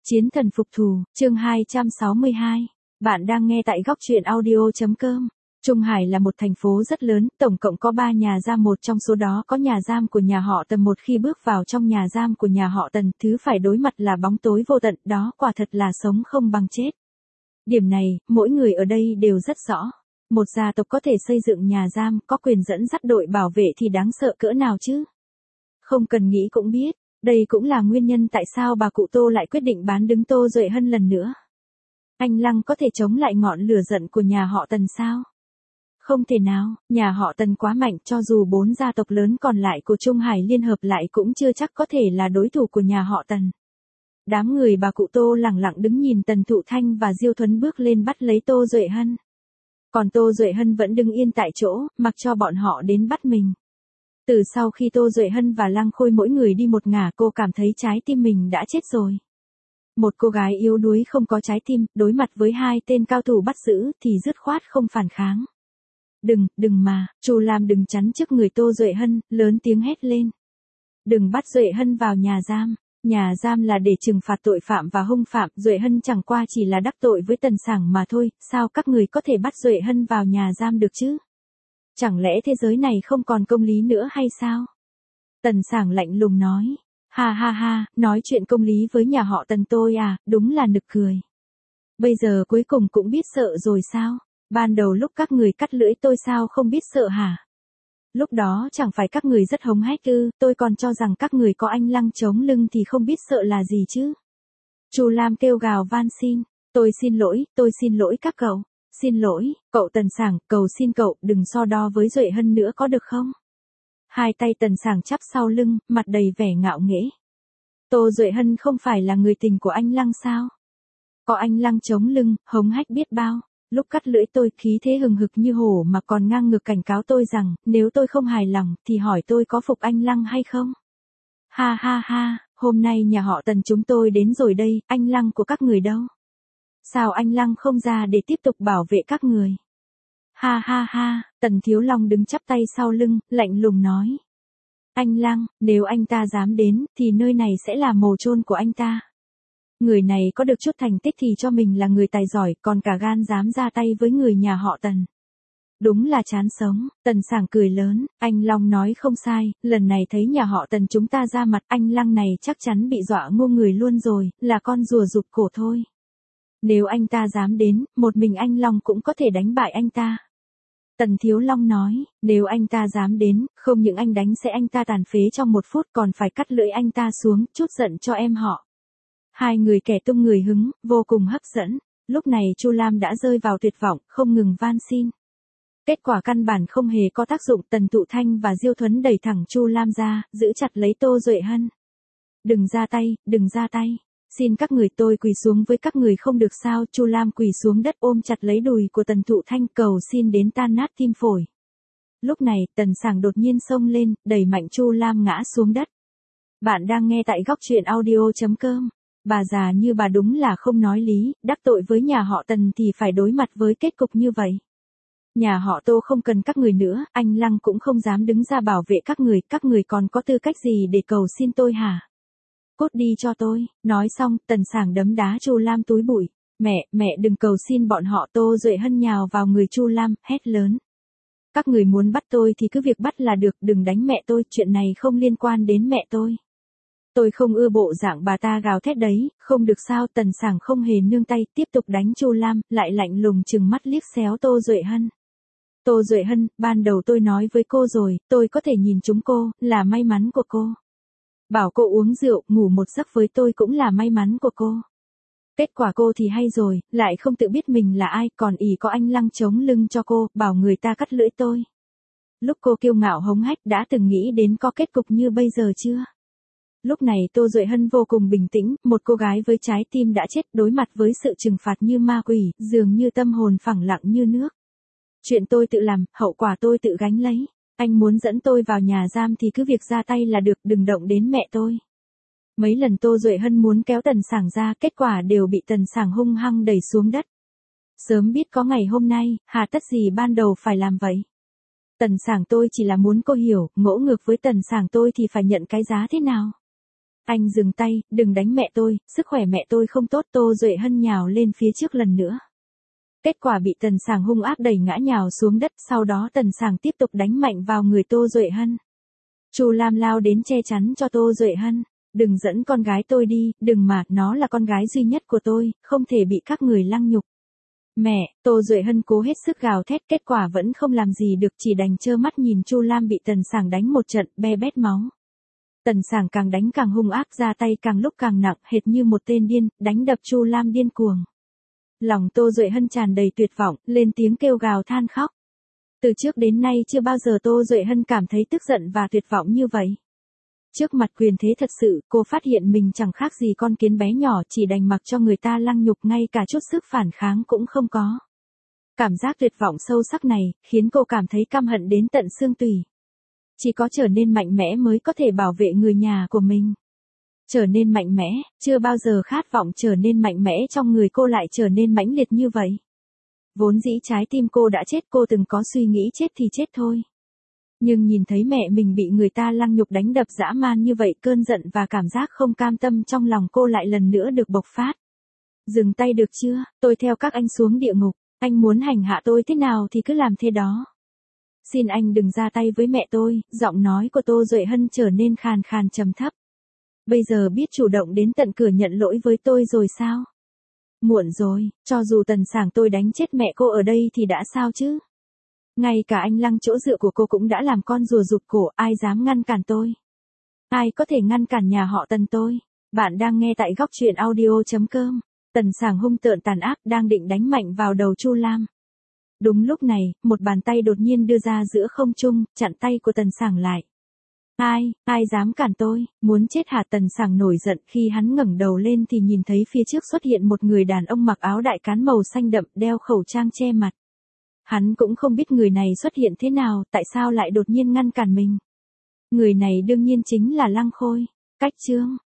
Chiến thần phục thù, chương 262. Bạn đang nghe tại góc truyện audio.com. Trung Hải là một thành phố rất lớn, tổng cộng có 3 nhà giam, một trong số đó có nhà giam của nhà họ Tần. Một khi bước vào trong nhà giam của nhà họ Tần, thứ phải đối mặt là bóng tối vô tận, đó quả thật là sống không bằng chết. Điểm này, mỗi người ở đây đều rất rõ. Một gia tộc có thể xây dựng nhà giam, có quyền dẫn dắt đội bảo vệ thì đáng sợ cỡ nào chứ? Không cần nghĩ cũng biết. Đây cũng là nguyên nhân tại sao bà cụ Tô lại quyết định bán đứng Tô Duệ Hân lần nữa. Anh Lăng có thể chống lại ngọn lửa giận của nhà họ Tần sao? Không thể nào, nhà họ Tần quá mạnh, cho dù 4 gia tộc lớn còn lại của Trung Hải liên hợp lại cũng chưa chắc có thể là đối thủ của nhà họ Tần. Đám người bà cụ Tô lẳng lặng đứng nhìn Tần Thụ Thanh và Diêu Thuấn bước lên bắt lấy Tô Duệ Hân. Còn Tô Duệ Hân vẫn đứng yên tại chỗ, mặc cho bọn họ đến bắt mình. Từ sau khi Tô Duệ Hân và Lăng Khôi mỗi người đi một ngả, cô cảm thấy trái tim mình đã chết rồi. Một cô gái yếu đuối không có trái tim, đối mặt với 2 tên cao thủ bắt giữ thì dứt khoát không phản kháng. Đừng mà, Chu Lam đừng chắn trước người Tô Duệ Hân, lớn tiếng hét lên. Đừng bắt Duệ Hân vào nhà giam. Nhà giam là để trừng phạt tội phạm và hung phạm, Duệ Hân chẳng qua chỉ là đắc tội với Tần Sảng mà thôi, sao các người có thể bắt Duệ Hân vào nhà giam được chứ? Chẳng lẽ thế giới này không còn công lý nữa hay sao? Tần Sảng lạnh lùng nói. Ha ha ha, nói chuyện công lý với nhà họ Tần tôi à, đúng là nực cười. Bây giờ cuối cùng cũng biết sợ rồi sao? Ban đầu lúc các người cắt lưỡi tôi sao không biết sợ hả? Lúc đó chẳng phải các người rất hống hách ư, tôi còn cho rằng các người có anh Lăng chống lưng thì không biết sợ là gì chứ. Chu Lam kêu gào van xin, tôi xin lỗi các cậu. Xin lỗi, cậu Tần Sảng, cầu xin cậu, đừng so đo với Duệ Hân nữa có được không? 2 tay Tần Sảng chắp sau lưng, mặt đầy vẻ ngạo nghễ. Tô Duệ Hân không phải là người tình của anh Lăng sao? Có anh Lăng chống lưng, hống hách biết bao. Lúc cắt lưỡi tôi khí thế hừng hực như hổ mà còn ngang ngược cảnh cáo tôi rằng, nếu tôi không hài lòng thì hỏi tôi có phục anh Lăng hay không? Ha ha ha, hôm nay nhà họ Tần chúng tôi đến rồi đây, anh Lăng của các người đâu? Sao anh Lăng không ra để tiếp tục bảo vệ các người? Ha ha ha, Tần Thiếu Long đứng chắp tay sau lưng, lạnh lùng nói. Anh Lăng, nếu anh ta dám đến, thì nơi này sẽ là mồ chôn của anh ta. Người này có được chút thành tích thì cho mình là người tài giỏi, còn cả gan dám ra tay với người nhà họ Tần. Đúng là chán sống, Tần Sảng cười lớn, anh Long nói không sai, lần này thấy nhà họ Tần chúng ta ra mặt, anh Lăng này chắc chắn bị dọa ngu người luôn rồi, là con rùa rụt cổ thôi. Nếu anh ta dám đến, một mình anh Long cũng có thể đánh bại anh ta. Tần Thiếu Long nói, nếu anh ta dám đến, không những anh đánh sẽ anh ta tàn phế trong 1 phút còn phải cắt lưỡi anh ta xuống, chút giận cho em họ. 2 người kẻ tung người hứng, vô cùng hấp dẫn. Lúc này Chu Lam đã rơi vào tuyệt vọng, không ngừng van xin. Kết quả căn bản không hề có tác dụng, Tần Thụ Thanh và Diêu Thuấn đẩy thẳng Chu Lam ra, giữ chặt lấy Tô Duệ Hân. Đừng ra tay. Xin các người tôi quỳ xuống với các người không được sao? Chu Lam quỳ xuống đất ôm chặt lấy đùi của Tần Thụ Thanh cầu xin đến tan nát tim phổi. Lúc này, Tần Sảng đột nhiên xông lên, đẩy mạnh Chu Lam ngã xuống đất. Bạn đang nghe tại góc truyện audio.com. Bà già như bà đúng là không nói lý, đắc tội với nhà họ Tần thì phải đối mặt với kết cục như vậy. Nhà họ Tô không cần các người nữa, anh Lăng cũng không dám đứng ra bảo vệ các người còn có tư cách gì để cầu xin tôi hả? Cút đi cho tôi, nói xong, Tần Sảng đấm đá Chu Lam túi bụi. Mẹ đừng cầu xin bọn họ. Tô Duệ Hân nhào vào người Chu Lam, hét lớn. Các người muốn bắt tôi thì cứ việc bắt là được, đừng đánh mẹ tôi, chuyện này không liên quan đến mẹ tôi. Tôi không ưa bộ dạng bà ta gào thét đấy, không được sao? Tần Sảng không hề nương tay, tiếp tục đánh Chu Lam, lại lạnh lùng trừng mắt liếc xéo Tô Duệ Hân. Tô Duệ Hân, ban đầu tôi nói với cô rồi, tôi có thể nhìn trúng cô, là may mắn của cô. Bảo cô uống rượu, ngủ một giấc với tôi cũng là may mắn của cô. Kết quả cô thì hay rồi, lại không tự biết mình là ai, còn ỷ có anh Lăng chống lưng cho cô, bảo người ta cắt lưỡi tôi. Lúc cô kiêu ngạo hống hách đã từng nghĩ đến có kết cục như bây giờ chưa? Lúc này Tô Duệ Hân vô cùng bình tĩnh, một cô gái với trái tim đã chết đối mặt với sự trừng phạt như ma quỷ, dường như tâm hồn phẳng lặng như nước. Chuyện tôi tự làm, hậu quả tôi tự gánh lấy. Anh muốn dẫn tôi vào nhà giam thì cứ việc ra tay là được, đừng động đến mẹ tôi. Mấy lần Tô Duệ Hân muốn kéo Tần Sảng ra, kết quả đều bị Tần Sảng hung hăng đẩy xuống đất. Sớm biết có ngày hôm nay, hà tất gì ban đầu phải làm vậy? Tần Sảng tôi chỉ là muốn cô hiểu, ngỗ ngược với Tần Sảng tôi thì phải nhận cái giá thế nào? Anh dừng tay, đừng đánh mẹ tôi, sức khỏe mẹ tôi không tốt. Tô Duệ Hân nhào lên phía trước lần nữa. Kết quả bị Tần Sảng hung ác đẩy ngã nhào xuống đất, sau đó Tần Sảng tiếp tục đánh mạnh vào người Tô Duệ Hân. Chu Lam lao đến che chắn cho Tô Duệ Hân. Đừng dẫn con gái tôi đi, đừng mà, nó là con gái duy nhất của tôi, không thể bị các người lăng nhục. Mẹ, Tô Duệ Hân cố hết sức gào thét, kết quả vẫn không làm gì được, chỉ đành trơ mắt nhìn Chu Lam bị Tần Sảng đánh một trận, be bét máu. Tần Sảng càng đánh càng hung ác, ra tay càng lúc càng nặng, hệt như một tên điên, đánh đập Chu Lam điên cuồng. Lòng Tô Duệ Hân tràn đầy tuyệt vọng, lên tiếng kêu gào than khóc. Từ trước đến nay chưa bao giờ Tô Duệ Hân cảm thấy tức giận và tuyệt vọng như vậy. Trước mặt quyền thế thật sự, cô phát hiện mình chẳng khác gì con kiến bé nhỏ, chỉ đành mặc cho người ta lăng nhục, ngay cả chút sức phản kháng cũng không có. Cảm giác tuyệt vọng sâu sắc này, khiến cô cảm thấy căm hận đến tận xương tủy. Chỉ có trở nên mạnh mẽ mới có thể bảo vệ người nhà của mình. Trở nên mạnh mẽ, chưa bao giờ khát vọng trở nên mạnh mẽ trong người cô lại trở nên mãnh liệt như vậy. Vốn dĩ trái tim cô đã chết, cô từng có suy nghĩ chết thì chết thôi. Nhưng nhìn thấy mẹ mình bị người ta lăng nhục đánh đập dã man như vậy, cơn giận và cảm giác không cam tâm trong lòng cô lại lần nữa được bộc phát. Dừng tay được chưa, tôi theo các anh xuống địa ngục, anh muốn hành hạ tôi thế nào thì cứ làm thế đó. Xin anh đừng ra tay với mẹ tôi, giọng nói của Tô Duệ Hân trở nên khàn khàn trầm thấp. Bây giờ biết chủ động đến tận cửa nhận lỗi với tôi rồi sao? Muộn rồi, cho dù Tần Sảng tôi đánh chết mẹ cô ở đây thì đã sao chứ? Ngay cả anh Lăng chỗ dựa của cô cũng đã làm con rùa rụt cổ, ai dám ngăn cản tôi? Ai có thể ngăn cản nhà họ Tần tôi? Bạn đang nghe tại góc truyện audio.com. Tần Sảng hung tợn tàn ác đang định đánh mạnh vào đầu Chu Lam. Đúng lúc này, một bàn tay đột nhiên đưa ra giữa không trung, chặn tay của Tần Sảng lại. Ai dám cản tôi, muốn chết hả? Tần Sảng nổi giận, khi hắn ngẩng đầu lên thì nhìn thấy phía trước xuất hiện một người đàn ông mặc áo đại cán màu xanh đậm, đeo khẩu trang che mặt. Hắn cũng không biết người này xuất hiện thế nào, tại sao lại đột nhiên ngăn cản mình. Người này đương nhiên chính là Lăng Khôi. Cách chương